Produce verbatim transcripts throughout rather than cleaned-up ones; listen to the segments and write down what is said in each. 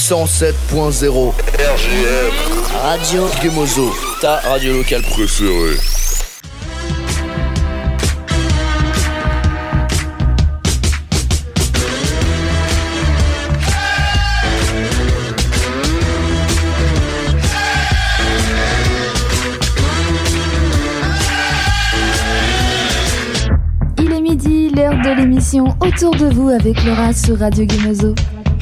cent sept point zéro R G M Radio Gemozo, ta radio locale préférée. L'heure de l'émission Autour de vous avec Laura sur Radio Gemozo.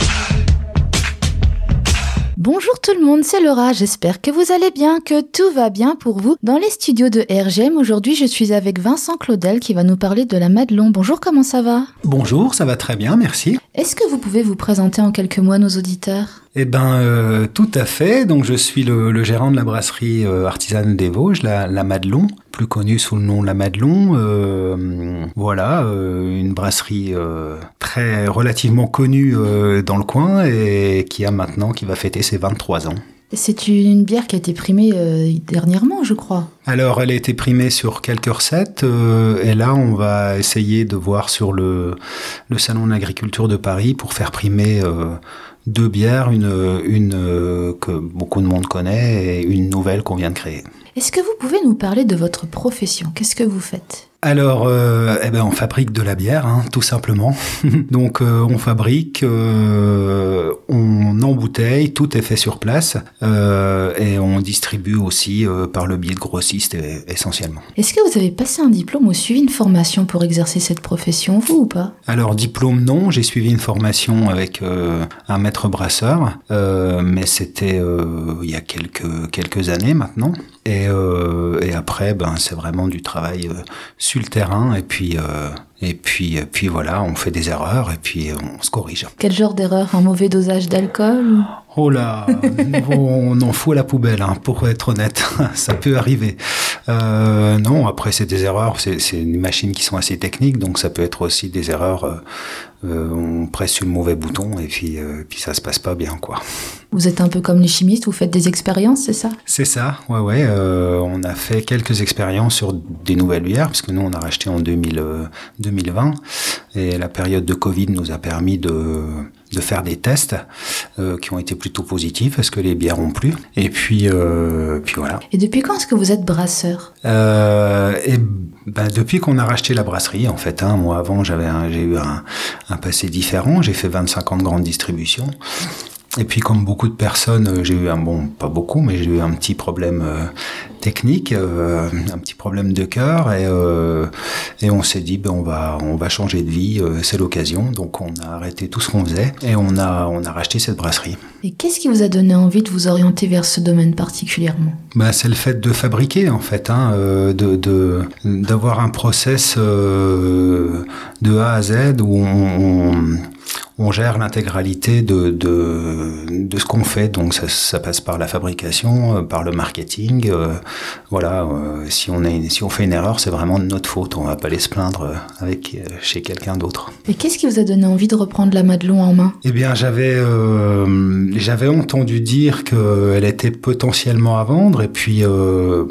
Bonjour tout le monde, c'est Laura, j'espère que vous allez bien, que tout va bien pour vous. Dans les studios de R G M, aujourd'hui je suis avec Vincent Claudel qui va nous parler de la Madelon. Bonjour, comment ça va ? Bonjour, ça va très bien, merci. Est-ce que vous pouvez vous présenter en quelques mots à nos auditeurs ? Eh ben, euh, tout à fait. Donc, je suis le, le gérant de la brasserie euh, artisanale des Vosges, la, la Madelon, plus connue sous le nom de la Madelon. Euh, voilà, euh, une brasserie euh, très relativement connue euh, dans le coin et qui a maintenant, qui va fêter ses vingt-trois ans. C'est une bière qui a été primée euh, dernièrement, je crois. Alors, elle a été primée sur quelques recettes euh, et là, on va essayer de voir sur le, le Salon de l'Agriculture de Paris pour faire primer euh, deux bières, une, une euh, que beaucoup de monde connaît et une nouvelle qu'on vient de créer. Est-ce que vous pouvez nous parler de votre profession ? Qu'est-ce que vous faites ? Alors, euh, eh ben, on fabrique de la bière, hein, tout simplement. Donc, euh, on fabrique, euh, on embouteille, tout est fait sur place, euh, et on distribue aussi euh, par le biais de grossistes euh, essentiellement. Est-ce que vous avez passé un diplôme ou suivi une formation pour exercer cette profession, vous ou pas ? Alors, diplôme, non. J'ai suivi une formation avec euh, un maître brasseur, euh, mais c'était euh, il y a quelques quelques années maintenant. Et, euh, et après, ben, c'est vraiment du travail euh, sur le terrain. Et puis, euh, et puis, et puis voilà, on fait des erreurs et puis on se corrige. Quel genre d'erreur ? Un mauvais dosage d'alcool ou... Oh là, on en fout à la poubelle, hein, pour être honnête. Ça peut arriver. Euh, non, après, c'est des erreurs. C'est, c'est des machines qui sont assez techniques, donc ça peut être aussi des erreurs. Euh, euh, on presse sur le mauvais bouton et puis, euh, puis ça se passe pas bien, quoi. Vous êtes un peu comme les chimistes, vous faites des expériences, c'est ça ? C'est ça, ouais, ouais. Euh, on a fait quelques expériences sur des nouvelles bières, parce que nous, on a racheté en deux mille, euh, deux mille vingt, et la période de Covid nous a permis de... de faire des tests euh, qui ont été plutôt positifs parce que les bières ont plu. Et puis, euh, puis voilà. Et depuis quand est-ce que vous êtes brasseur ? euh, et ben, depuis qu'on a racheté la brasserie, en fait. Hein, moi, avant, j'avais un, j'ai eu un, un passé différent. J'ai fait vingt-cinq ans de grande distribution. Et puis, comme beaucoup de personnes, j'ai eu un bon, pas beaucoup, mais j'ai eu un petit problème euh, technique, euh, un petit problème de cœur, et, euh, et on s'est dit, ben on va, on va changer de vie, euh, c'est l'occasion. Donc, on a arrêté tout ce qu'on faisait et on a, on a racheté cette brasserie. Et qu'est-ce qui vous a donné envie de vous orienter vers ce domaine particulièrement ? Ben, c'est le fait de fabriquer, en fait, hein, euh, de, de, d'avoir un process euh, de A à Z où on, on On gère l'intégralité de, de, de ce qu'on fait, donc ça, ça passe par la fabrication, euh, par le marketing. Euh, voilà, euh, si on est, si on fait une erreur, c'est vraiment de notre faute. On va pas aller se plaindre euh, avec euh, chez quelqu'un d'autre. Et qu'est-ce qui vous a donné envie de reprendre la Madelon en main ? Eh bien, j'avais euh, j'avais entendu dire qu'elle était potentiellement à vendre, et puis. Euh,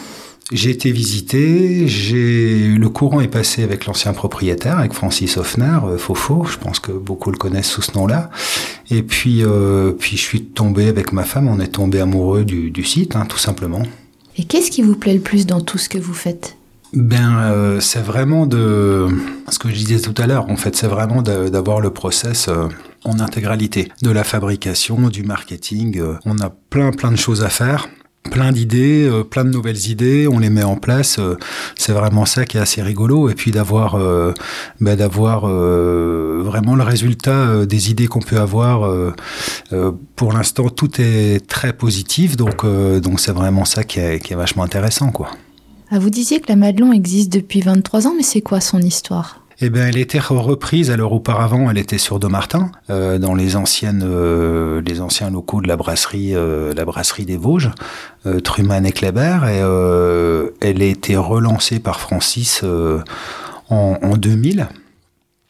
J'ai été visité, j'ai... le courant est passé avec l'ancien propriétaire, avec Francis Hoffner, euh, Fofo, je pense que beaucoup le connaissent sous ce nom-là. Et puis, euh, puis je suis tombé avec ma femme, on est tombé amoureux du, du site, hein, tout simplement. Et qu'est-ce qui vous plaît le plus dans tout ce que vous faites ? Ben, euh, c'est vraiment de... Ce que je disais tout à l'heure, en fait, c'est vraiment de, d'avoir le process euh, en intégralité. De la fabrication, du marketing, euh, on a plein plein de choses à faire. Plein d'idées, euh, plein de nouvelles idées, on les met en place, euh, c'est vraiment ça qui est assez rigolo, et puis d'avoir, euh, bah, d'avoir euh, vraiment le résultat euh, des idées qu'on peut avoir. Euh, euh, pour l'instant, tout est très positif, donc, euh, donc c'est vraiment ça qui est, qui est vachement intéressant, quoi. Ah, vous disiez que la Madelon existe depuis vingt-trois ans, mais c'est quoi son histoire ? Eh bien, elle était reprise. Alors, auparavant, elle était sur Dommartin, euh, dans les anciennes, euh, les anciens locaux de la brasserie, euh, la brasserie des Vosges, euh, Truman et Kléber. Et euh, elle a été relancée par Francis euh, en, en deux mille.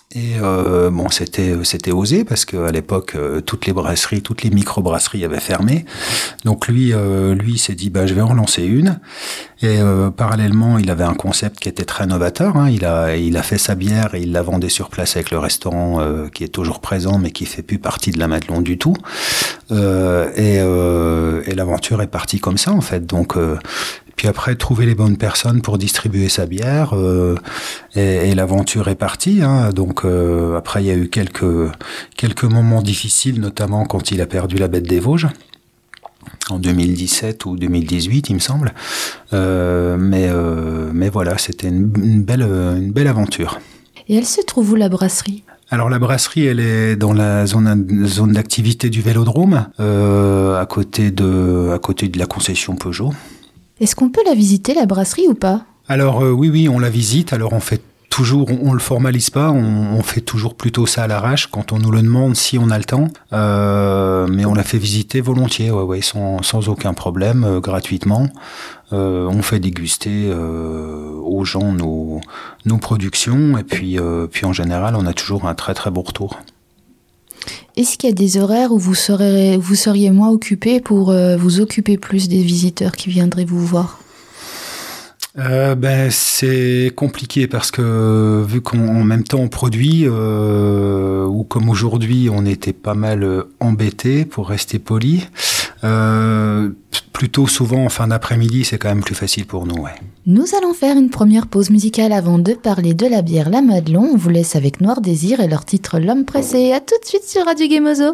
Et euh, bon, c'était c'était osé parce qu'à l'époque, euh, toutes les brasseries, toutes les micro-brasseries avaient fermé. Donc lui, euh, lui s'est dit, bah, je vais en relancer une. Et euh, parallèlement, il avait un concept qui était très novateur. Hein. Il a il a fait sa bière et il la vendait sur place avec le restaurant euh, qui est toujours présent, mais qui fait plus partie de la Madelon du tout. Euh, et, euh, et l'aventure est partie comme ça en fait. Donc euh, puis après, trouver les bonnes personnes pour distribuer sa bière, euh, et, et l'aventure est partie. Hein. Donc euh, après, il y a eu quelques quelques moments difficiles, notamment quand il a perdu la Bête des Vosges en deux mille dix-sept ou deux mille dix-huit, il me semble. Euh, mais euh, mais voilà, c'était une, une belle une belle aventure. Et elle se trouve où, la brasserie ? Alors la brasserie, elle est dans la zone zone d'activité du Vélodrome, euh, à côté de à côté de la concession Peugeot. Est-ce qu'on peut la visiter, la brasserie, ou pas ? Alors euh, oui, oui, on la visite. Alors on fait toujours, on, on le formalise pas, on, on fait toujours plutôt ça à l'arrache quand on nous le demande, si on a le temps. Euh, mais on la fait visiter volontiers, ouais, ouais, sans, sans aucun problème, euh, gratuitement. Euh, on fait déguster euh, aux gens nos, nos productions, et puis, euh, puis en général, on a toujours un très très bon retour. Est-ce qu'il y a des horaires où vous serez, vous seriez moins occupé pour euh, vous occuper plus des visiteurs qui viendraient vous voir ? Euh, ben c'est compliqué parce que vu qu'en même temps on produit, euh, ou comme aujourd'hui on était pas mal embêtés, pour rester poli, euh, plutôt souvent en fin d'après-midi c'est quand même plus facile pour nous. Ouais. Nous allons faire une première pause musicale avant de parler de la bière La Madelon. On vous laisse avec Noir Désir et leur titre L'Homme Pressé. À tout de suite sur Radio Gemozo.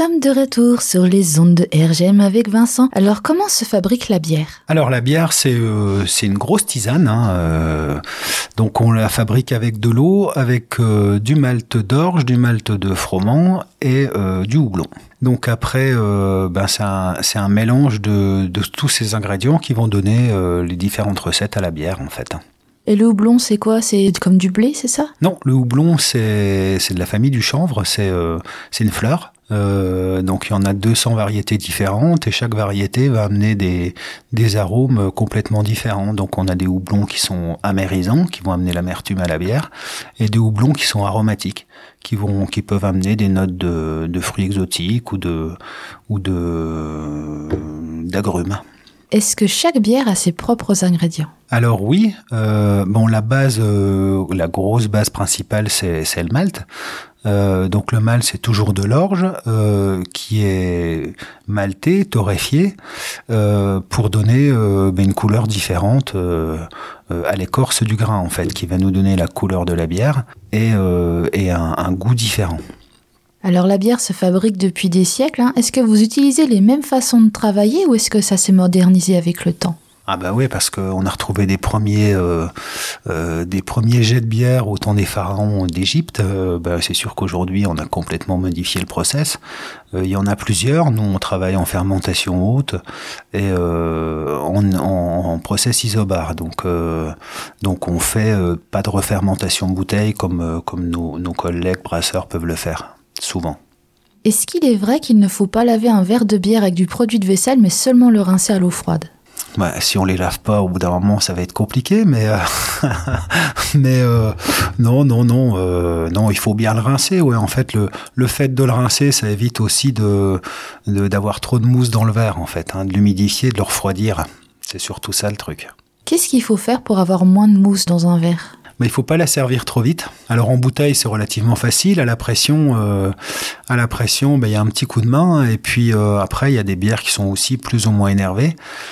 sommes de retour sur les ondes de R G M avec Vincent. Alors, comment se fabrique la bière ? Alors, la bière, c'est euh, c'est une grosse tisane. Hein, euh, donc, on la fabrique avec de l'eau, avec euh, du malt d'orge, du malt de froment et euh, du houblon. Donc après, euh, ben c'est un, c'est un mélange de, de tous ces ingrédients qui vont donner euh, les différentes recettes à la bière, en fait. Et le houblon, c'est quoi ? C'est comme du blé, c'est ça ? Non, le houblon, c'est, c'est de la famille du chanvre, c'est, euh, c'est une fleur. Euh, donc il y en a deux cents variétés différentes et chaque variété va amener des, des arômes complètement différents. Donc on a des houblons qui sont amérisants, qui vont amener l'amertume à la bière, et des houblons qui sont aromatiques, qui vont, qui peuvent amener des notes de, de fruits exotiques ou de, ou de, d'agrumes. Est-ce que chaque bière a ses propres ingrédients ? Alors oui, euh, bon la base, euh, la grosse base principale c'est, c'est le malt. Euh, donc le malt c'est toujours de l'orge euh, qui est malté, torréfié euh, pour donner euh, ben, une couleur différente euh, euh, à l'écorce du grain en fait, qui va nous donner la couleur de la bière et, euh, et un, un goût différent. Alors la bière se fabrique depuis des siècles. Hein. Est-ce que vous utilisez les mêmes façons de travailler ou est-ce que ça s'est modernisé avec le temps ? Ah bah oui, parce qu'on a retrouvé des premiers, euh, euh, des premiers jets de bière au temps des pharaons d'Égypte. Euh, bah c'est sûr qu'aujourd'hui, on a complètement modifié le process. Euh, il y en a plusieurs. Nous, on travaille en fermentation haute et euh, en, en, en process isobar. Donc, euh, donc on fait euh, pas de refermentation bouteille comme, euh, comme nos, nos collègues brasseurs peuvent le faire, souvent. Est-ce qu'il est vrai qu'il ne faut pas laver un verre de bière avec du produit de vaisselle, mais seulement le rincer à l'eau froide ? Bah, si on les lave pas, au bout d'un moment, ça va être compliqué, mais euh, mais euh, non, non, non, euh, non, il faut bien le rincer. Ouais, en fait, le le fait de le rincer, ça évite aussi de, de d'avoir trop de mousse dans le verre, en fait, hein, de l'humidifier, de le refroidir. C'est surtout ça le truc. Qu'est-ce qu'il faut faire pour avoir moins de mousse dans un verre ? Mais il faut pas la servir trop vite. Alors en bouteille, c'est relativement facile. À la pression, euh, à la pression, ben il y a un petit coup de main. Et puis euh, après, il y a des bières qui sont aussi plus ou moins énervées,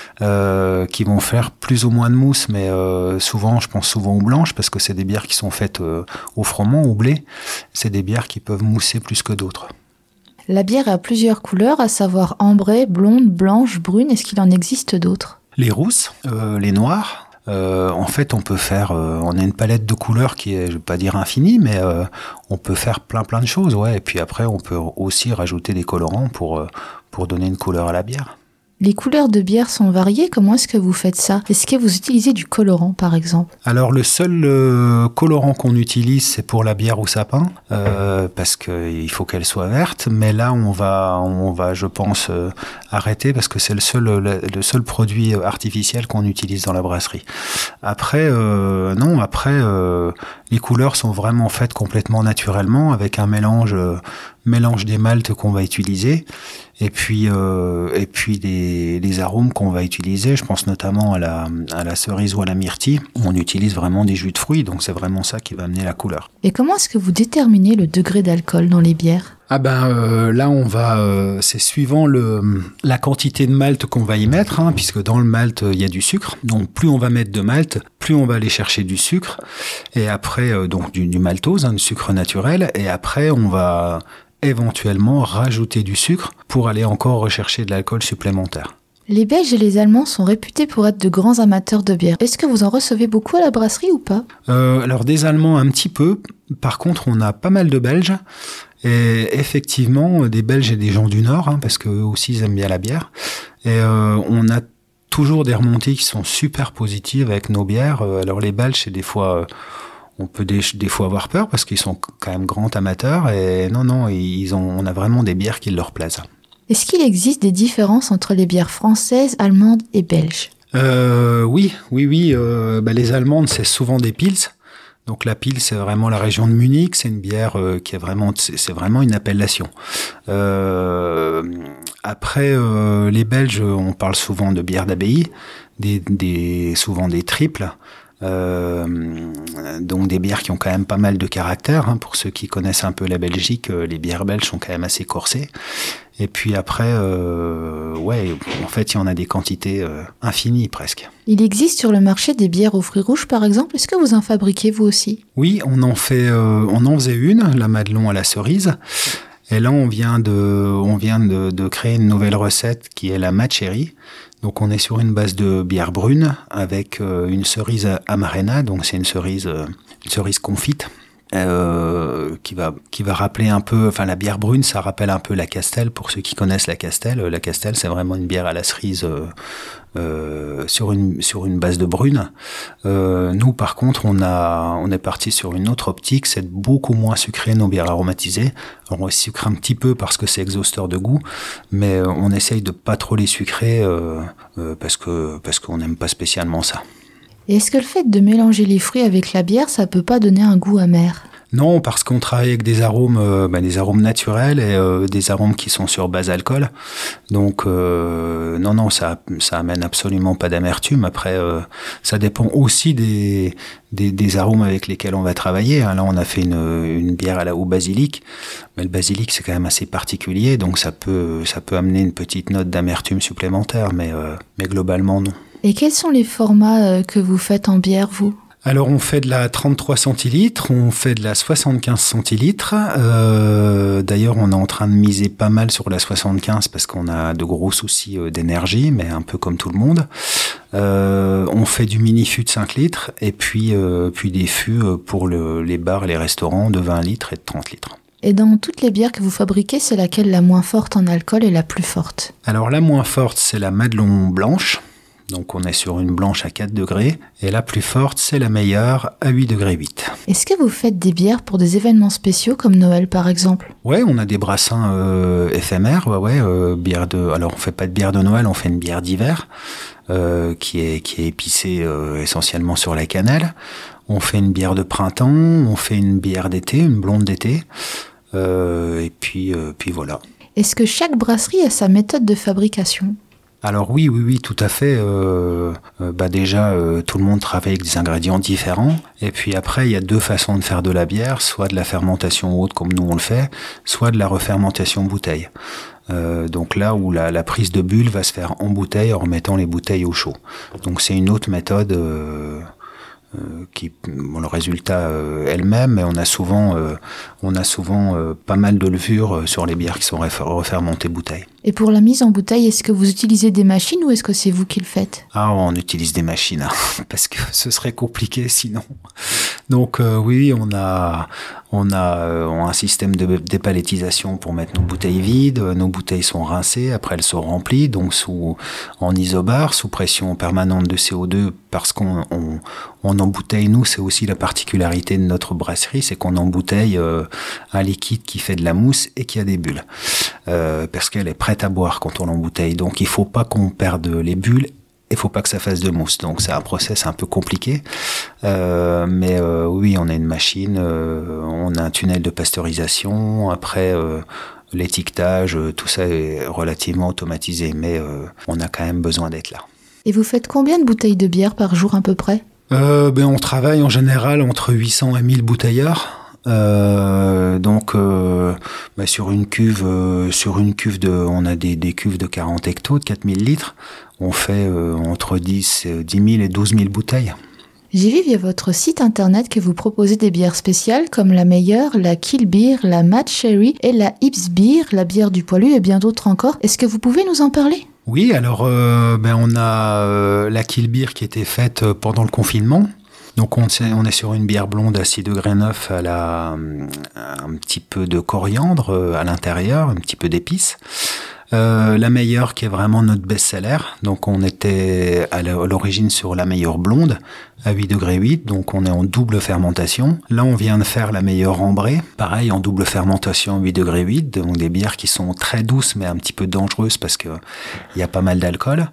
euh, qui vont faire plus ou moins de mousse. Mais euh, souvent, je pense souvent aux blanches parce que c'est des bières qui sont faites euh, au froment, au blé. C'est des bières qui peuvent mousser plus que d'autres. La bière a plusieurs couleurs, à savoir ambrée, blonde, blanche, brune. Est-ce qu'il en existe d'autres ? Les rousses, euh, les noires. Euh, en fait, on peut faire, euh, on a une palette de couleurs qui est, je vais pas dire infinie, mais euh, on peut faire plein plein de choses, ouais. Et puis après, on peut aussi rajouter des colorants pour euh, pour donner une couleur à la bière. Les couleurs de bière sont variées. Comment est-ce que vous faites ça ? Est-ce que vous utilisez du colorant, par exemple ? Alors, le seul euh, colorant qu'on utilise, c'est pour la bière au sapin, euh, parce qu'il faut qu'elle soit verte. Mais là, on va, on va, je pense, euh, arrêter parce que c'est le seul, le, le seul produit artificiel qu'on utilise dans la brasserie. Après, euh, non, après, euh, les couleurs sont vraiment faites complètement naturellement avec un mélange, euh, mélange des maltes qu'on va utiliser. Et puis, euh, et puis les, les arômes qu'on va utiliser, je pense notamment à la, à la cerise ou à la myrtille. On utilise vraiment des jus de fruits, donc c'est vraiment ça qui va amener la couleur. Et comment est-ce que vous déterminez le degré d'alcool dans les bières ? Ah ben euh, là on va, euh, c'est suivant le la quantité de malt qu'on va y mettre, hein, puisque dans le malt il euh, y a du sucre. Donc plus on va mettre de malt, plus on va aller chercher du sucre. Et après euh, donc du, du maltose, hein, du sucre naturel. Et après on va éventuellement rajouter du sucre pour aller encore rechercher de l'alcool supplémentaire. Les Belges et les Allemands sont réputés pour être de grands amateurs de bière. Est-ce que vous en recevez beaucoup à la brasserie ou pas ? euh, Alors des Allemands un petit peu. Par contre, on a pas mal de Belges. Et effectivement, des Belges et des gens du Nord, hein, parce qu'eux aussi ils aiment bien la bière. Et euh, on a toujours des remontées qui sont super positives avec nos bières. Alors les Belges, c'est des fois... Euh, on peut des, des fois avoir peur parce qu'ils sont quand même grands amateurs. Et non, non, ils ont, on a vraiment des bières qui leur plaisent. Est-ce qu'il existe des différences entre les bières françaises, allemandes et belges ? euh, Oui, oui, oui. Euh, bah, les allemandes, c'est souvent des pils. Donc la pils, c'est vraiment la région de Munich. C'est une bière euh, qui est vraiment, c'est, c'est vraiment une appellation. Euh, après, euh, les Belges, on parle souvent de bières d'abbaye, des, des, souvent des triples. Euh, donc des bières qui ont quand même pas mal de caractère, hein. Pour ceux qui connaissent un peu la Belgique, euh, les bières belges sont quand même assez corsées. Et puis après, euh, ouais, en fait, il y en a des quantités euh, infinies presque. Il existe sur le marché des bières aux fruits rouges, par exemple. Est-ce que vous en fabriquez vous aussi ? Oui, on en fait, euh, on en faisait une, la Madelon à la cerise. Et là, on vient de, on vient de, de créer une nouvelle recette qui est la Mad Cherry. Donc, on est sur une base de bière brune avec euh, une cerise amarena. Donc, c'est une cerise, euh, une cerise confite. Euh, qui va qui va rappeler un peu, enfin la bière brune, ça rappelle un peu la Castel pour ceux qui connaissent la Castel. La Castel, c'est vraiment une bière à la cerise euh, euh, sur une sur une base de brune. Euh, nous, par contre, on a on est parti sur une autre optique, c'est de beaucoup moins sucrer nos bières aromatisées. Alors, on sucre un petit peu parce que c'est exhausteur de goût, mais on essaye de pas trop les sucrer euh, euh, parce que parce qu'on n'aime pas spécialement ça. Et est-ce que le fait de mélanger les fruits avec la bière, ça peut pas donner un goût amer ? Non, parce qu'on travaille avec des arômes, euh, bah, des arômes naturels et euh, des arômes qui sont sur base alcool. Donc, euh, non, non, ça, ça amène absolument pas d'amertume. Après, euh, ça dépend aussi des, des, des arômes avec lesquels on va travailler. Là, on a fait une, une bière à la, au basilic, mais le basilic c'est quand même assez particulier, donc ça peut, ça peut amener une petite note d'amertume supplémentaire, mais, euh, mais globalement non. Et quels sont les formats que vous faites en bière, vous ? Alors, on fait de la trente-trois centilitres, on fait de la soixante-quinze centilitres. Euh, d'ailleurs, on est en train de miser pas mal sur la soixante-quinze parce qu'on a de gros soucis d'énergie, mais un peu comme tout le monde. Euh, on fait du mini-fût de cinq litres et puis, euh, puis des fûts pour le, les bars et les restaurants de vingt litres et de trente litres. Et dans toutes les bières que vous fabriquez, c'est laquelle la moins forte en alcool et la plus forte ? Alors, la moins forte, c'est la Madelon blanche. Donc on est sur une blanche à quatre degrés. Et la plus forte, c'est la meilleure à huit degrés huit. Est-ce que vous faites des bières pour des événements spéciaux comme Noël par exemple ? Ouais, on a des brassins euh, éphémères. Ouais, ouais, euh, bière de. Alors on fait pas de bière de Noël, on fait une bière d'hiver euh, qui est qui est épicée euh, essentiellement sur la cannelle. On fait une bière de printemps, on fait une bière d'été, une blonde d'été. Euh, et puis euh, puis voilà. Est-ce que chaque brasserie a sa méthode de fabrication ? Alors oui, oui, oui, tout à fait. Euh, euh, bah déjà, euh, tout le monde travaille avec des ingrédients différents. Et puis après, il y a deux façons de faire de la bière, soit de la fermentation haute comme nous on le fait, soit de la refermentation bouteille. Euh, donc là où la, la prise de bulle va se faire en bouteille en remettant les bouteilles au chaud. Donc c'est une autre méthode euh, euh, qui, bon, le résultat euh, est le même, mais on a souvent, euh, on a souvent euh, pas mal de levure sur les bières qui sont refermentées bouteille. Et pour la mise en bouteille, est-ce que vous utilisez des machines ou est-ce que c'est vous qui le faites ? Ah, on utilise des machines, hein, parce que ce serait compliqué sinon. Donc euh, oui, on a, on a euh, un système de dépalettisation pour mettre nos bouteilles vides. Nos bouteilles sont rincées, après elles sont remplies, donc sous en isobar, sous pression permanente de C O deux, parce qu'on on, on embouteille. Nous, c'est aussi la particularité de notre brasserie, c'est qu'on embouteille euh, un liquide qui fait de la mousse et qui a des bulles, euh, parce qu'elle est prête à boire quand on l'embouteille. Donc il faut pas qu'on perde les bulles. Il faut pas que ça fasse de mousse, donc c'est un process un peu compliqué. Euh, mais euh, oui, on a une machine, euh, on a un tunnel de pasteurisation. Après, euh, l'étiquetage, tout ça est relativement automatisé, mais euh, on a quand même besoin d'être là. Et vous faites combien de bouteilles de bière par jour à peu près ? euh, ben, On travaille en général entre huit cents et mille bouteilleurs. Euh, donc euh, bah sur une cuve, euh, sur une cuve de, on a des, des cuves de quarante hectos, de quatre mille litres. On fait euh, entre dix mille et douze mille bouteilles. J'ai vu via votre site internet que vous proposez des bières spéciales comme la meilleure, la Kill Beer, la Mad Cherry et la Hips Beer, la bière du poilu et bien d'autres encore. Est-ce que vous pouvez nous en parler ? Oui, alors euh, ben on a euh, la Kill Beer qui était faite pendant le confinement. Donc on, on est sur une bière blonde à six degrés neuf à la, un petit peu de coriandre à l'intérieur, un petit peu d'épices. Euh, la meilleure qui est vraiment notre best-seller. Donc on était à l'origine sur la meilleure blonde à huit degrés huit, donc on est en double fermentation. Là on vient de faire la meilleure ambrée, pareil en double fermentation à huit degrés huit, donc des bières qui sont très douces mais un petit peu dangereuses parce que il y a pas mal d'alcool.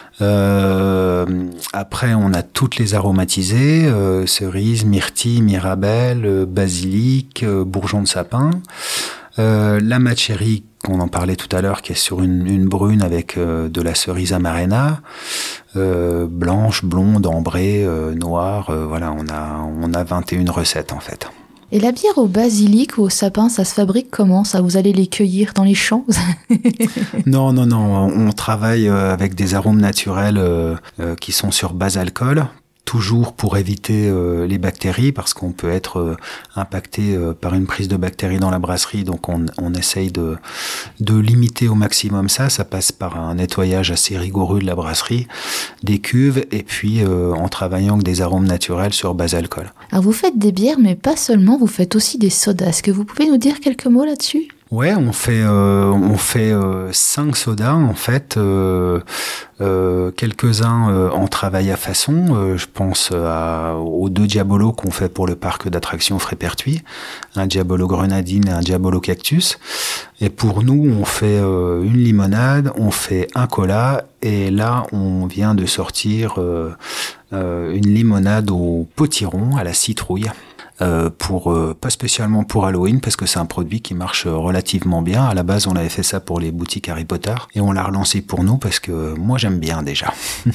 Euh, après on a toutes les aromatisées, euh, cerises, myrtille, mirabelle, euh, basilic, euh, bourgeon de sapin. Euh, la Mad Cherry qu'on en parlait tout à l'heure, qui est sur une, une brune avec euh, de la cerise amarena, euh, blanche, blonde, ambrée, euh, noire. Euh, voilà, on a on a vingt et une recettes en fait. Et la bière au basilic ou au sapin, ça se fabrique comment ? Ça, vous allez les cueillir dans les champs ? Non, non, non. On travaille avec des arômes naturels euh, euh, qui sont sur base alcool. toujours pour éviter euh, les bactéries, parce qu'on peut être euh, impacté euh, par une prise de bactéries dans la brasserie, donc on, on essaye de, de limiter au maximum ça. Ça passe par un nettoyage assez rigoureux de la brasserie, des cuves, et puis euh, en travaillant avec des arômes naturels sur base alcool. Alors vous faites des bières, mais pas seulement, vous faites aussi des sodas. Est-ce que vous pouvez nous dire quelques mots là-dessus ? Ouais, on fait euh, on fait euh, cinq sodas en fait, euh, euh, quelques-uns euh, en travail à façon. Euh, je pense à, aux deux Diabolo qu'on fait pour le parc d'attractions Frépertuis, un Diabolo Grenadine et un Diabolo Cactus. Et pour nous, on fait euh, une limonade, on fait un cola, et là, on vient de sortir euh, euh, une limonade au potiron à la citrouille. Euh, pour euh, pas spécialement pour Halloween, parce que c'est un produit qui marche relativement bien. À la base, on avait fait ça pour les boutiques Harry Potter, et on l'a relancé pour nous parce que moi j'aime bien déjà.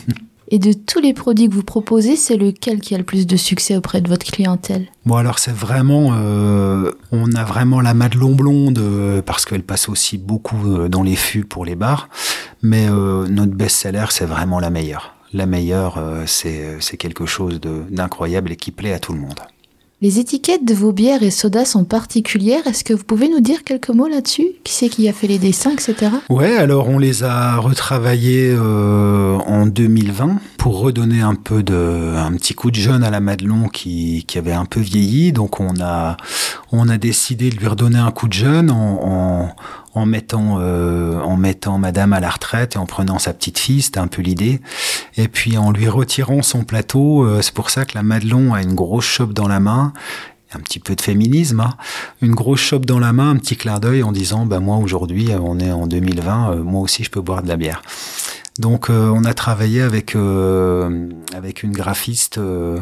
Et de tous les produits que vous proposez, c'est lequel qui a le plus de succès auprès de votre clientèle ? Bon, alors c'est vraiment, euh, on a vraiment la Madelon blonde euh, parce qu'elle passe aussi beaucoup euh, dans les fûts pour les bars, mais euh, notre best-seller, c'est vraiment la meilleure. La meilleure, euh, c'est c'est quelque chose de d'incroyable et qui plaît à tout le monde. Les étiquettes de vos bières et sodas sont particulières. Est-ce que vous pouvez nous dire quelques mots là-dessus ? Qui c'est qui a fait les dessins, et cetera ? Ouais, alors on les a retravaillés euh, en deux mille vingt pour redonner un peu de, un petit coup de jeune à la Madelon qui, qui avait un peu vieilli. Donc on a, on a décidé de lui redonner un coup de jeune en, en en mettant euh, en mettant madame à la retraite et en prenant sa petite fille, c'était un peu l'idée, et puis en lui retirant son plateau. Euh, c'est pour ça que la Madelon a une grosse chope dans la main, un petit peu de féminisme, hein. Une grosse chope dans la main, un petit clin d'œil en disant bah moi aujourd'hui on est en deux mille vingt, euh, moi aussi je peux boire de la bière. Donc euh, on a travaillé avec euh, avec une graphiste. Euh,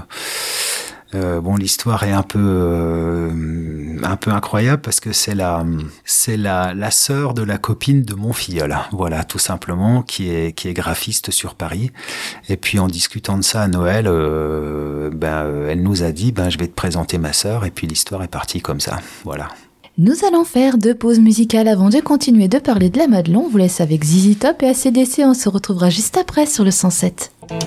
Euh, bon, l'histoire est un peu euh, un peu incroyable parce que c'est la c'est la la sœur de la copine de mon filleul, voilà, tout simplement, qui est qui est graphiste sur Paris. Et puis en discutant de ça à Noël, euh, ben elle nous a dit ben je vais te présenter ma sœur, et puis l'histoire est partie comme ça, voilà. Nous allons faire deux pauses musicales avant de continuer de parler de la Madelon. On vous laisse avec Z Z Top et A C D C. On se retrouvera juste après sur le cent sept.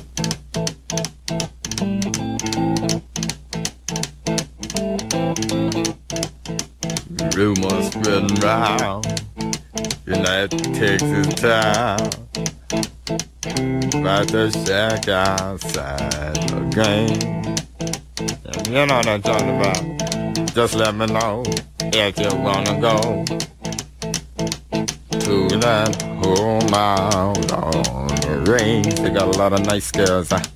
Rumors spreading round, United Texas town, about to shack outside the game. And you know what I'm talking about. Just let me know if you wanna go to that home out on the range. They got a lot of nice girls. Huh?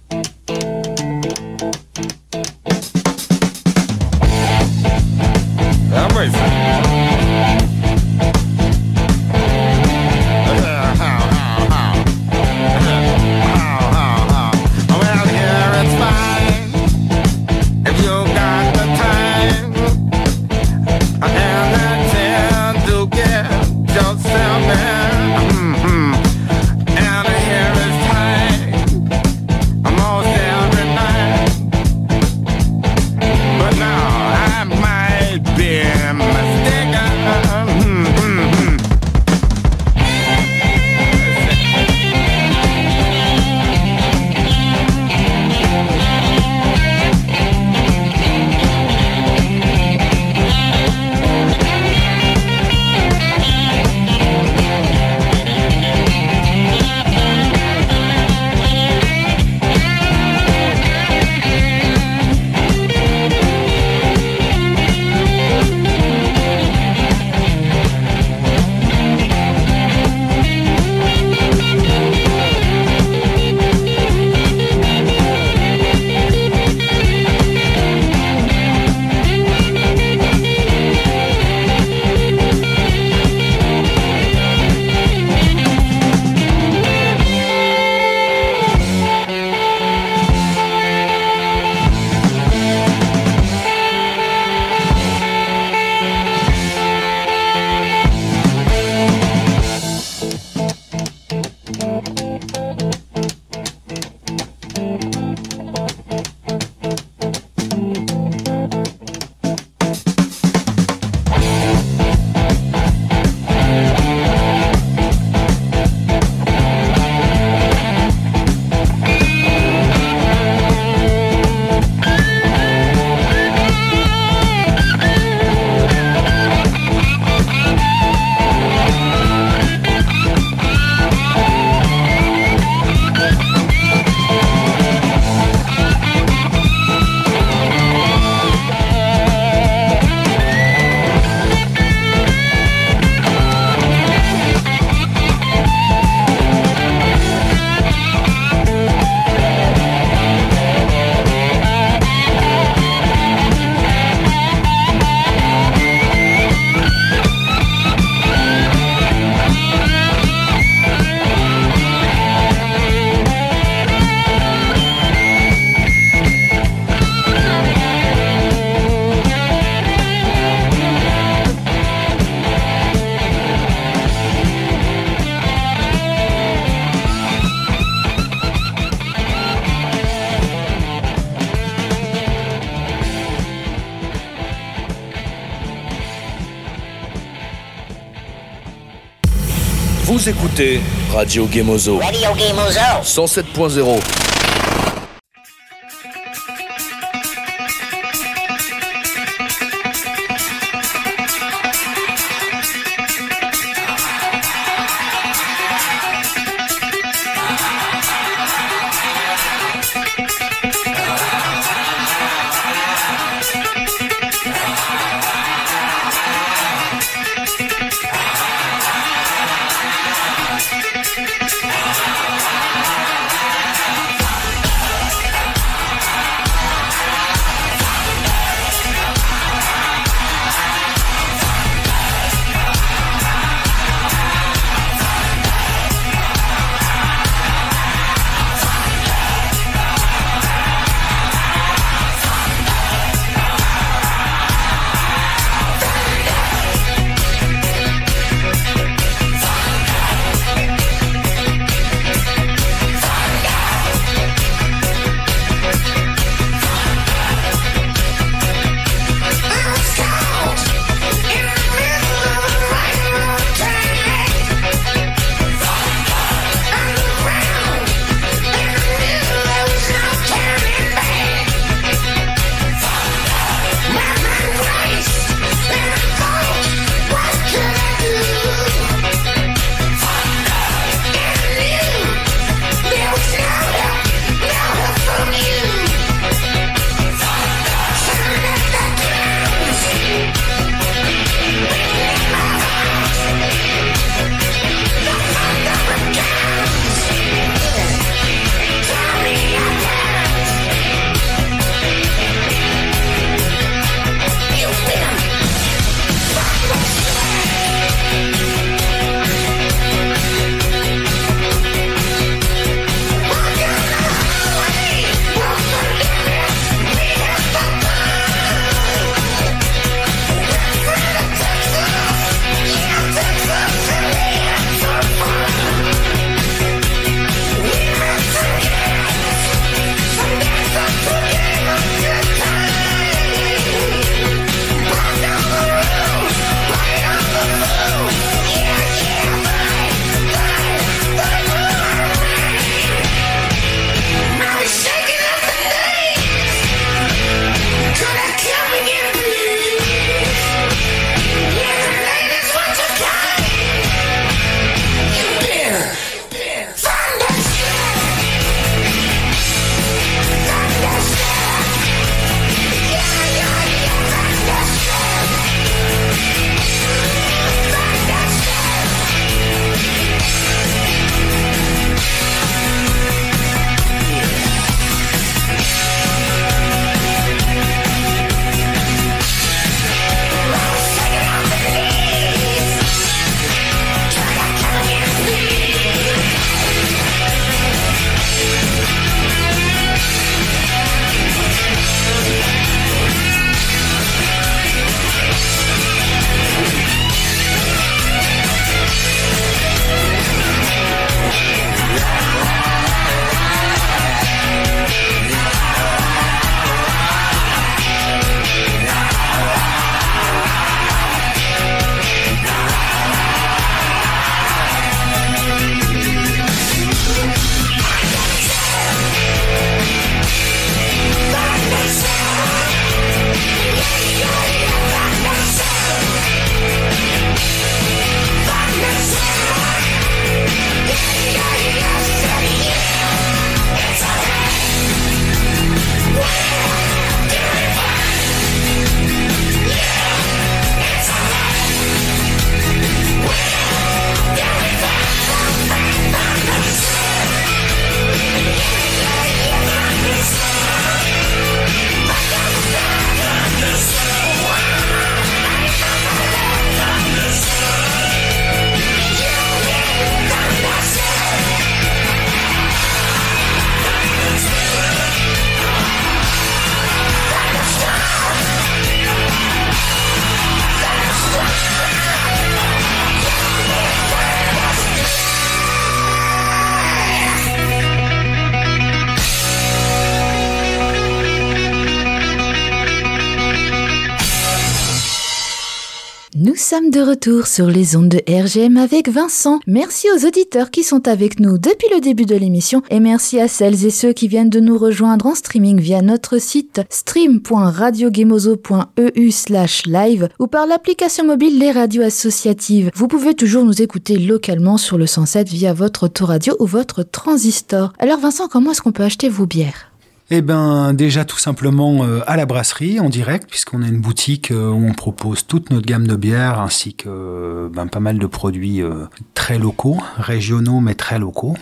Vous écoutez Radio Gemozo. Radio Gemozo. cent sept point zéro. sommes de retour sur les ondes de R G M avec Vincent. Merci aux auditeurs qui sont avec nous depuis le début de l'émission et merci à celles et ceux qui viennent de nous rejoindre en streaming via notre site stream point radio gemozo point e u slash live ou par l'application mobile Les Radios Associatives. Vous pouvez toujours nous écouter localement sur le cent sept via votre autoradio ou votre transistor. Alors Vincent, comment est-ce qu'on peut acheter vos bières ? Eh ben, déjà tout simplement euh, à la brasserie en direct, puisqu'on a une boutique euh, où on propose toute notre gamme de bières ainsi que euh, ben, pas mal de produits euh, très locaux, régionaux mais très locaux.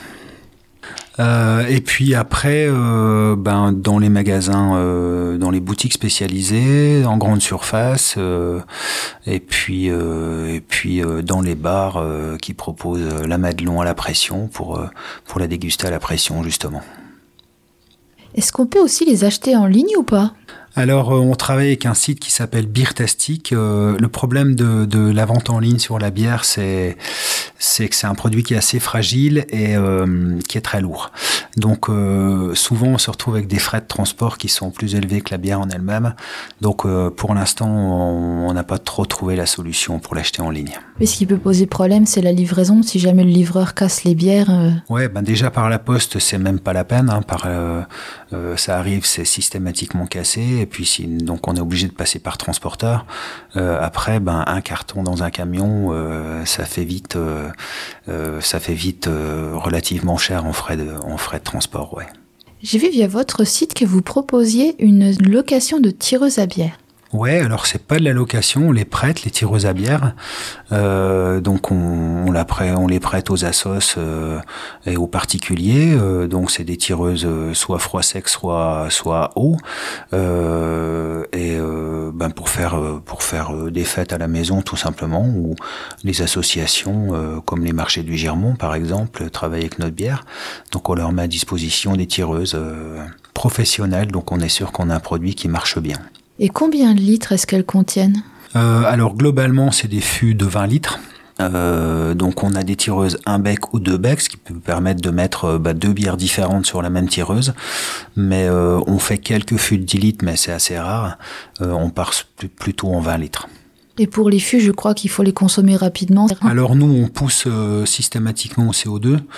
Euh, et puis après, euh, ben, dans les magasins, euh, dans les boutiques spécialisées, en grande surface, euh, et puis, euh, et puis euh, dans les bars euh, qui proposent la Madelon à la pression pour, euh, pour la déguster à la pression justement. Est-ce qu'on peut aussi les acheter en ligne ou pas ? Alors, on travaille avec un site qui s'appelle Beertastic. Euh, le problème de, de la vente en ligne sur la bière, c'est, c'est que c'est un produit qui est assez fragile et euh, qui est très lourd. Donc, euh, souvent, on se retrouve avec des frais de transport qui sont plus élevés que la bière en elle-même. Donc, euh, pour l'instant, on n'a pas trop trouvé la solution pour l'acheter en ligne. Mais ce qui peut poser problème, c'est la livraison. Si jamais le livreur casse les bières... Euh... Ouais, ben déjà par la poste, c'est même pas la peine. Hein, par, euh, euh, ça arrive, c'est systématiquement cassé. Et puis, si, donc, on est obligé de passer par transporteur. Euh, après, ben, un carton dans un camion, euh, ça fait vite, euh, euh, ça fait vite euh, relativement cher en frais de, en frais de transport, ouais. J'ai vu via votre site que vous proposiez une location de tireuses à bière. Ouais, alors c'est pas de la location, on les prête, les tireuses à bière. Euh, donc on, on, la prête, on les prête aux assos euh, et aux particuliers. Euh, donc c'est des tireuses euh, soit froid sec, soit soit eau. Euh, et euh, ben pour faire pour faire des fêtes à la maison tout simplement, ou les associations euh, comme les marchés du Girmont par exemple travaillent avec notre bière. Donc on leur met à disposition des tireuses euh, professionnelles. Donc on est sûr qu'on a un produit qui marche bien. Et combien de litres est-ce qu'elles contiennent ? euh, Alors globalement, c'est des fûts de vingt litres. Euh, donc on a des tireuses un bec ou deux becs, ce qui peut permettre de mettre bah, deux bières différentes sur la même tireuse. Mais euh, on fait quelques fûts de dix litres, mais c'est assez rare. Euh, on part plutôt en vingt litres. Et pour les fûts, je crois qu'il faut les consommer rapidement. Alors nous, on pousse euh, systématiquement au C O deux.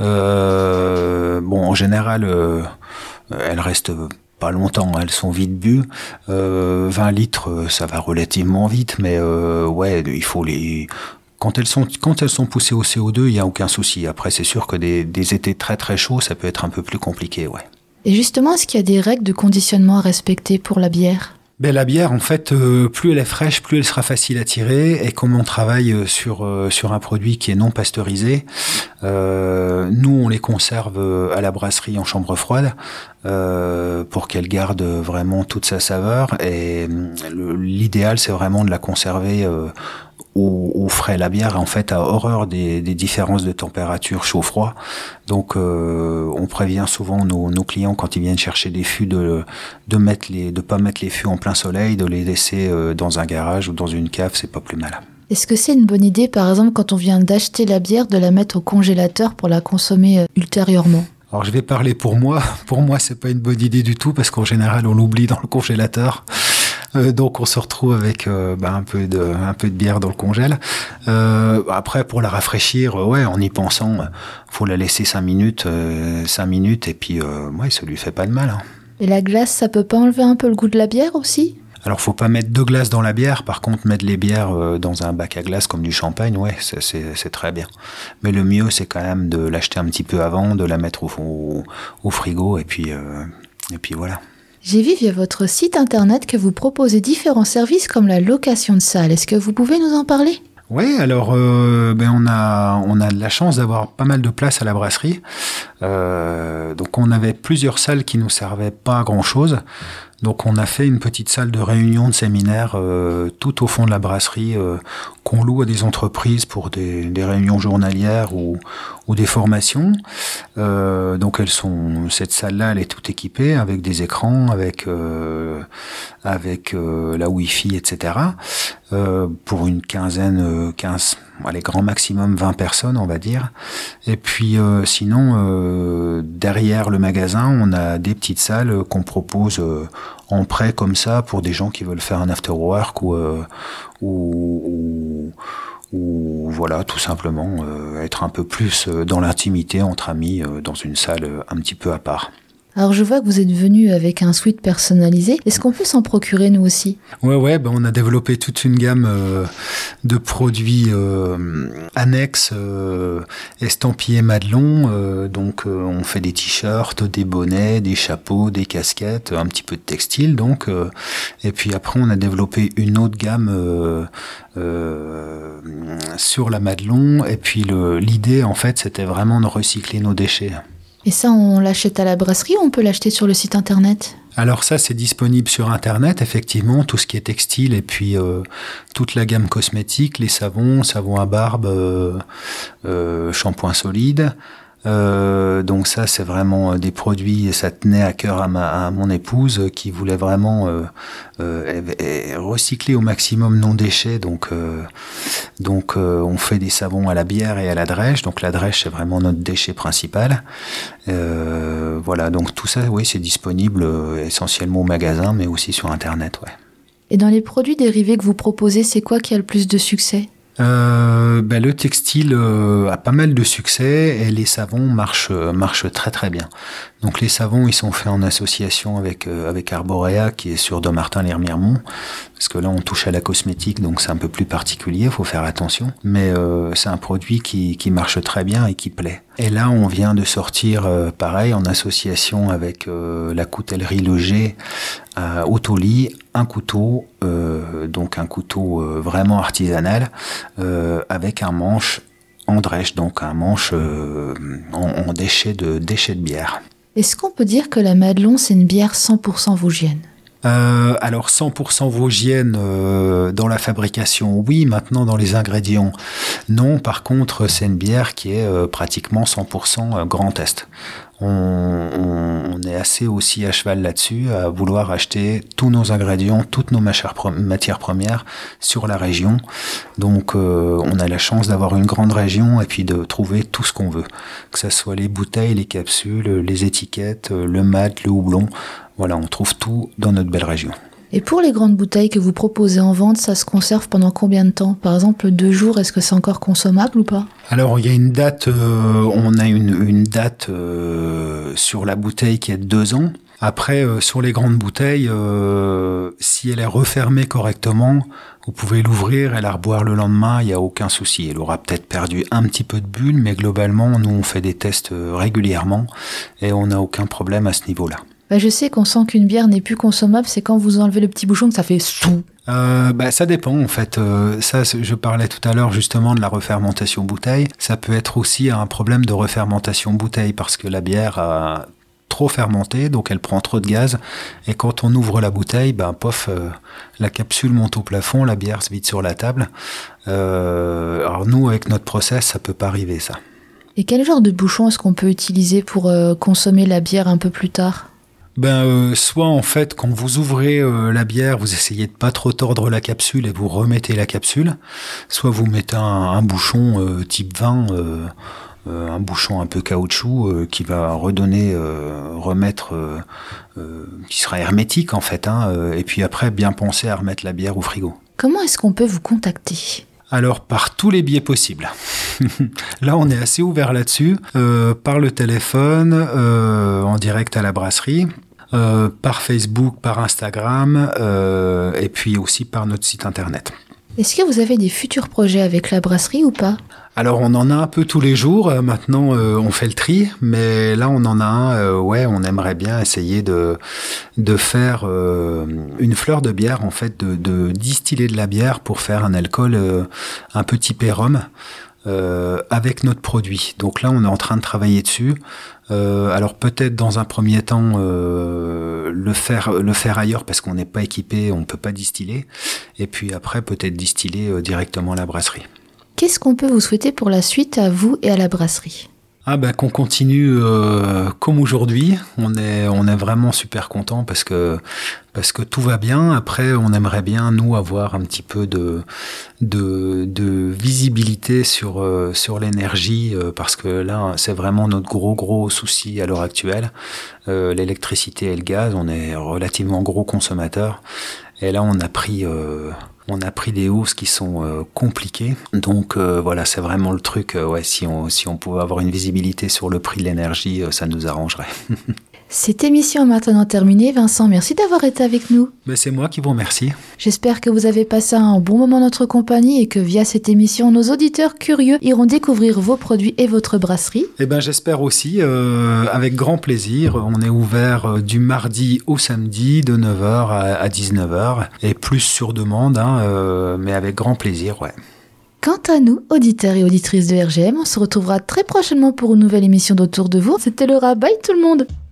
Euh, bon, en général, euh, elles restent pas longtemps, elles sont vite bues. Euh, vingt litres, ça va relativement vite, mais euh, ouais, il faut les... Quand elles sont, quand elles sont poussées au C O deux, il n'y a aucun souci. Après, c'est sûr que des, des étés très très chauds, ça peut être un peu plus compliqué, ouais. Et justement, est-ce qu'il y a des règles de conditionnement à respecter pour la bière ? Ben, la bière, en fait, euh, plus elle est fraîche, plus elle sera facile à tirer. Et comme on travaille sur euh, sur un produit qui est non pasteurisé, euh, nous, on les conserve à la brasserie en chambre froide euh, pour qu'elle garde vraiment toute sa saveur. Et le, l'idéal, c'est vraiment de la conserver euh, au, au frais. La bière, en fait, a horreur des, des différences de température chaud-froid. Donc, euh, on prévient souvent nos, nos clients quand ils viennent chercher des fûts de de mettre les, de pas mettre les fûts en plein soleil, de les laisser euh, dans un garage ou dans une cave, c'est pas plus mal. Est-ce que c'est une bonne idée, par exemple, quand on vient d'acheter la bière, de la mettre au congélateur pour la consommer euh, ultérieurement ? Alors, je vais parler pour moi. Pour moi, c'est pas une bonne idée du tout parce qu'en général, on l'oublie dans le congélateur. Euh, donc on se retrouve avec euh, bah, un peu de un peu de bière dans le congèle. Euh, après pour la rafraîchir, euh, ouais, en y pensant, euh, faut la laisser cinq minutes, euh, cinq minutes et puis euh, ouais, ça lui fait pas de mal. Hein. Et la glace, ça peut pas enlever un peu le goût de la bière aussi ? Alors faut pas mettre de glace dans la bière. Par contre, mettre les bières euh, dans un bac à glace comme du champagne, ouais, c'est, c'est c'est très bien. Mais le mieux, c'est quand même de l'acheter un petit peu avant, de la mettre au au, au frigo et puis euh, et puis voilà. J'ai vu via votre site internet que vous proposez différents services comme la location de salles. Est-ce que vous pouvez nous en parler ? Oui, alors euh, ben on a on a de la chance d'avoir pas mal de place à la brasserie. Euh, donc on avait plusieurs salles qui nous servaient pas à grand chose. Donc on a fait une petite salle de réunion de séminaire euh, tout au fond de la brasserie euh, qu'on loue à des entreprises pour des, des réunions journalières ou, ou des formations. Euh, donc elles sont cette salle-là, elle est toute équipée avec des écrans, avec euh, avec euh, la Wi-Fi, et cetera. Euh, pour une quinzaine, quinze, allez, grand maximum vingt personnes, on va dire. Et puis euh, sinon, euh, derrière le magasin, on a des petites salles qu'on propose euh, en prêt comme ça pour des gens qui veulent faire un after work ou euh, ou, ou ou voilà, tout simplement euh, être un peu plus dans l'intimité entre amis euh, dans une salle euh, un petit peu à part. Alors je vois que vous êtes venu avec un sweat personnalisé. Est-ce qu'on peut s'en procurer nous aussi ? Ouais, ouais, ben on a développé toute une gamme euh, de produits euh, annexes, euh, estampillés Madelon. Euh, donc euh, on fait des t-shirts, des bonnets, des chapeaux, des casquettes, un petit peu de textile. Donc euh, et puis après on a développé une autre gamme euh, euh, sur la Madelon. Et puis le, l'idée en fait c'était vraiment de recycler nos déchets. Et ça, on l'achète à la brasserie ou on peut l'acheter sur le site internet ? Alors ça, c'est disponible sur Internet, effectivement, tout ce qui est textile et puis euh, toute la gamme cosmétique, les savons, savons à barbe, euh, euh, shampoing solide. Euh, donc ça, c'est vraiment des produits, et ça tenait à cœur à, ma, à mon épouse qui voulait vraiment euh, euh, recycler au maximum nos déchets. Donc, euh, donc euh, on fait des savons à la bière et à la drèche. Donc la drèche, c'est vraiment notre déchet principal. Euh, voilà, donc tout ça, oui, c'est disponible euh, essentiellement au magasin, mais aussi sur Internet, ouais. Et dans les produits dérivés que vous proposez, c'est quoi qui a le plus de succès ? Euh, ben le textile euh, a pas mal de succès et les savons marchent euh, marchent très très bien. Donc les savons, ils sont faits en association avec euh, avec Arborea qui est sur Dommartin-les-Remiremont, parce que là on touche à la cosmétique, donc c'est un peu plus particulier, faut faire attention. Mais euh, c'est un produit qui qui marche très bien et qui plaît. Et là on vient de sortir euh, pareil en association avec euh, la coutellerie Le G à Autoli, un couteau, euh, donc un couteau euh, vraiment artisanal, euh, avec un manche en drèche, donc un manche euh, en, en déchets de déchets de bière. Est-ce qu'on peut dire que la Madelon, c'est une bière cent pour cent vosgienne ? Euh, alors cent pour cent vosgienne euh, dans la fabrication, oui. Maintenant dans les ingrédients, non. Par contre, c'est une bière qui est euh, pratiquement cent pour cent Grand Est. On, on, on est assez aussi à cheval là-dessus, à vouloir acheter tous nos ingrédients, toutes nos matières premières sur la région. Donc euh, on a la chance d'avoir une grande région et puis de trouver tout ce qu'on veut. Que ce soit les bouteilles, les capsules, les étiquettes, le malt, le houblon. Voilà, on trouve tout dans notre belle région. Et pour les grandes bouteilles que vous proposez en vente, ça se conserve pendant combien de temps ? Par exemple, deux jours, est-ce que c'est encore consommable ou pas ? Alors, il y a une date, euh, on a une, une date euh, sur la bouteille qui est de deux ans. Après, euh, sur les grandes bouteilles, euh, si elle est refermée correctement, vous pouvez l'ouvrir et la reboire le lendemain, il n'y a aucun souci. Elle aura peut-être perdu un petit peu de bulle, mais globalement, nous, on fait des tests régulièrement et on n'a aucun problème à ce niveau-là. Bah, je sais qu'on sent qu'une bière n'est plus consommable, c'est quand vous enlevez le petit bouchon que ça fait sou. Euh, bah, ça dépend en fait. Euh, ça, je parlais tout à l'heure justement de la refermentation bouteille. Ça peut être aussi un problème de refermentation bouteille parce que la bière a trop fermenté, donc elle prend trop de gaz. Et quand on ouvre la bouteille, ben pof, euh, la capsule monte au plafond, la bière se vide sur la table. Euh, alors nous, avec notre process, ça peut pas arriver ça. Et quel genre de bouchon est-ce qu'on peut utiliser pour euh, consommer la bière un peu plus tard ? Ben, euh, soit en fait, quand vous ouvrez euh, la bière, vous essayez de pas trop tordre la capsule et vous remettez la capsule. Soit vous mettez un, un bouchon euh, type vin, euh, euh, un bouchon un peu caoutchouc euh, qui va redonner, euh, remettre, euh, euh, qui sera hermétique en fait. Hein, euh, et puis après, bien penser à remettre la bière au frigo. Comment est-ce qu'on peut vous contacter ? Alors, par tous les biais possibles. Là, on est assez ouvert là-dessus. Euh, par le téléphone, euh, en direct à la brasserie. Euh, par Facebook, par Instagram, euh, et puis aussi par notre site internet. Est-ce que vous avez des futurs projets avec la brasserie ou pas ? Alors on en a un peu tous les jours, euh, maintenant euh, on fait le tri, mais là on en a un, euh, ouais, on aimerait bien essayer de, de faire euh, une fleur de bière, en fait, de, de distiller de la bière pour faire un alcool euh, un peu typé rhum. Euh, avec notre produit. Donc là, on est en train de travailler dessus. Euh, alors peut-être dans un premier temps euh, le faire le faire ailleurs parce qu'on n'est pas équipé, on peut pas distiller. Et puis après, peut-être distiller euh, directement à la brasserie. Qu'est-ce qu'on peut vous souhaiter pour la suite à vous et à la brasserie ? Ah ben qu'on continue euh, comme aujourd'hui. On est on est vraiment super content parce que parce que tout va bien. Après, on aimerait bien nous avoir un petit peu de de, de visibilité sur euh, sur l'énergie euh, parce que là, c'est vraiment notre gros gros souci à l'heure actuelle. Euh, l'électricité et le gaz, on est relativement gros consommateurs. Et là, on a pris euh, on a pris des hausses qui sont euh, compliquées. Donc euh, voilà, c'est vraiment le truc. Euh, ouais, si on si on pouvait avoir une visibilité sur le prix de l'énergie, euh, ça nous arrangerait. Cette émission est maintenant terminée. Vincent, merci d'avoir été avec nous. Ben, c'est moi qui vous remercie. J'espère que vous avez passé un bon moment en notre compagnie et que via cette émission, nos auditeurs curieux iront découvrir vos produits et votre brasserie. Eh ben, j'espère aussi, euh, avec grand plaisir. On est ouvert du mardi au samedi de neuf heures à dix-neuf heures et plus sur demande, hein, euh, mais avec grand plaisir, ouais. Quant à nous, auditeurs et auditrices de R G M, on se retrouvera très prochainement pour une nouvelle émission d'Autour de vous. C'était Laura, bye tout le monde.